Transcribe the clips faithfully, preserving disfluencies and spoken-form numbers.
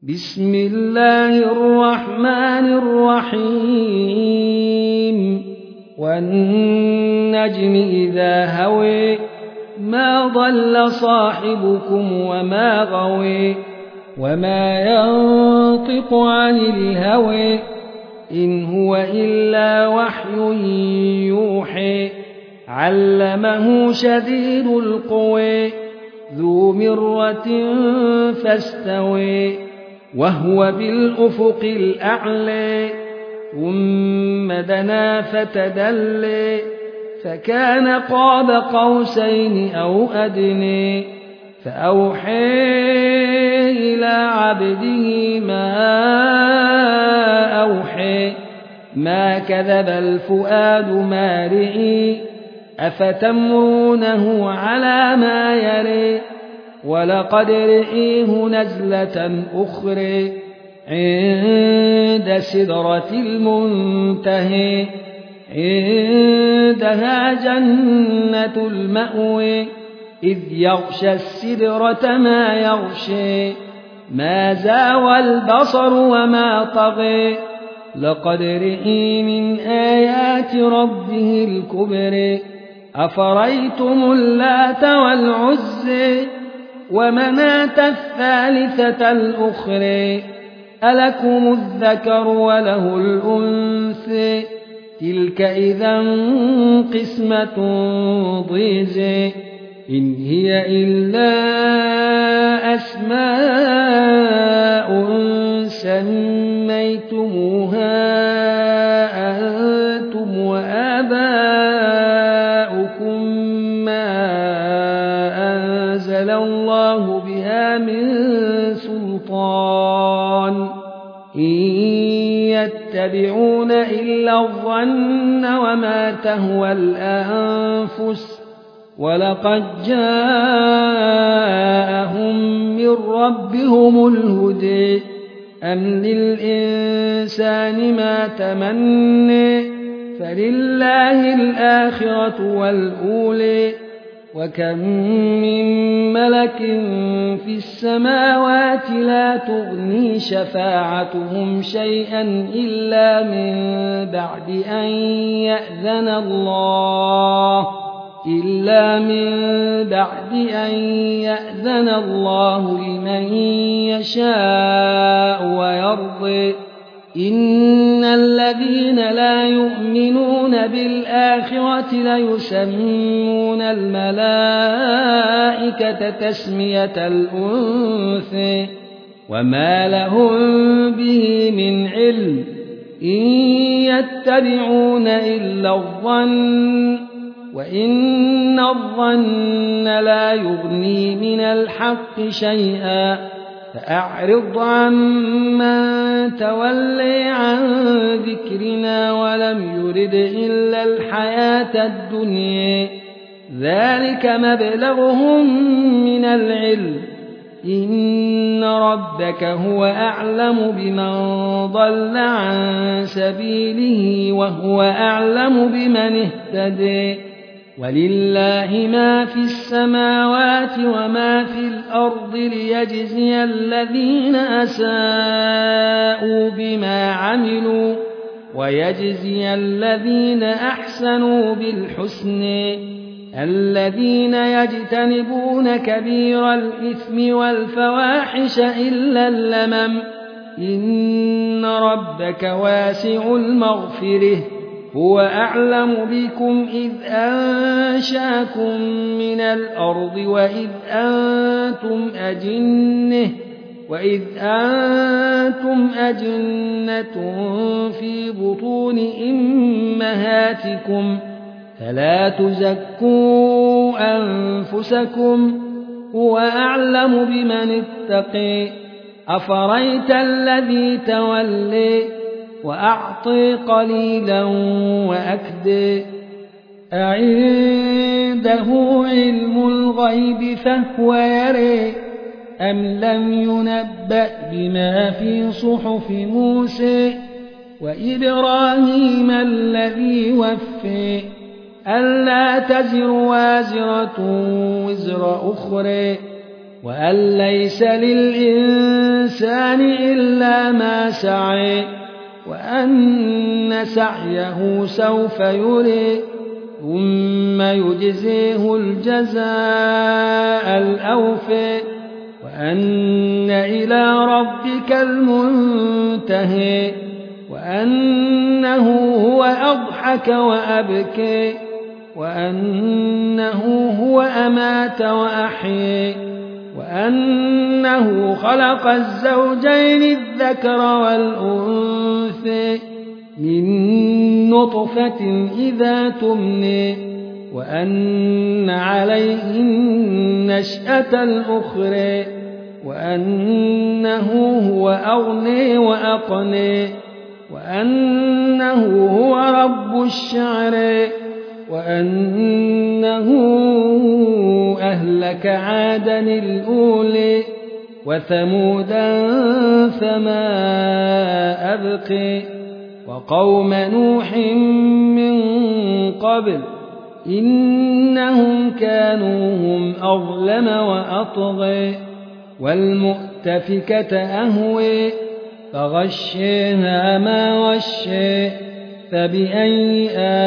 بسم الله الرحمن الرحيم والنجم إذا هوي ما ضل صاحبكم وما غوي وما ينطق عن الهوى إن هو إلا وحي يوحي علمه شديد القوى ذو مرة فاستوي وهو بالأفق الأعلى ثم دنا فتدلي فكان قاب قوسين أو أدني فأوحي إلى عبده ما أوحي ما كذب الفؤاد ما رئي أفتمرونه على ما يري ولقد رئيه نزلة أخرى عند سدرة المنتهى عندها جنة المأوى إذ يغشى السدرة ما يغشى ما زاوى البصر وما طغى لقد رئي من آيات ربه الكبر أفريتم اللات والعزى ومناة الثالثة الأخرى ألكم الذكر وله الأنثى تلك إذا قسمة ضيزى إن هي إلا أسماء سميتموها أنتم وآباؤكم ما أنزل الله بها من سلطان إن يتبعون إلا الظن وما تهوى الأنفس ولقد جاءهم من ربهم الهدى أم للإنسان ما تمنى فلله الآخرة والأولى وكم من ملك في السماوات لا تغني شفاعتهم شيئا إلا من بعد أن يأذن الله إلا من بعد أن يأذن الله لمن يشاء ويرضي إن الذين لا يؤمنون بالآخرة ليسمون الملائكة تسمية الأنثى وما لهم به من علم إن يتبعون إلا الظن وإن الظن لا يغني من الحق شيئا فأعرض عمن تولي عن ذكرنا ولم يرد إلا الحياة الدنيا ذلك مبلغهم من العلم إن ربك هو أعلم بمن ضل عن سبيله وهو أعلم بمن اهتدى ولله ما في السماوات وما في الأرض ليجزي الذين أساءوا بما عملوا ويجزي الذين أحسنوا بالحسن الذين يجتنبون كبير الإثم والفواحش إلا اللمم إن ربك واسع المغفرة هو أعلم بكم إذ أنشاكم من الأرض وإذ أنتم أجنة وإذ أنتم أجنة في بطون أمهاتكم فلا تزكوا أنفسكم هو أعلم بمن اتقي أفريت الذي تولي وأعطي قليلا وأكدي أعنده علم الغيب فهو يري أم لم ينبأ بما في صحف موسى وإبراهيم الذي وفي ألا تزر وازرة وزر أخرى وأن ليس للإنسان إلا ما سعى وأن سعيه سوف يرى ثم يجزيه الجزاء الأوفى وأن إلى ربك المنتهى وأنه هو أضحك وأبكى وأنه هو أمات وأحيا وأنه خلق الزوجين الذكر والأنثى من نطفة إذا تمنى وأن عليه النشأة الأخرى وأنه هو أغنى وأقنى وأنه هو رب الشعرى وأنه أهلك عادا الأولى وثمودا فما أبقي وقوم نوح من قبل إنهم كانوا هم أظلم وأطغى والمؤتفكة أهوى فغشيها ما غشى فبأي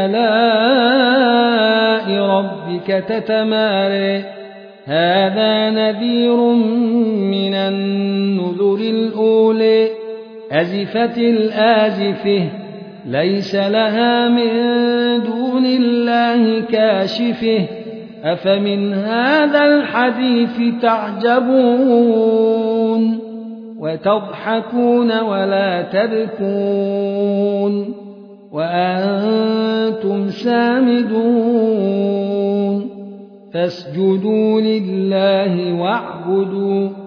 آلاء ربك تتمارى هذا نذير من النذر الأولى أزفت الآزفة ليس لها من دون الله كاشفة أفمن هذا الحديث تعجبون وتضحكون ولا تبكون وأنتم سامدون فاسجدوا لله واعبدوا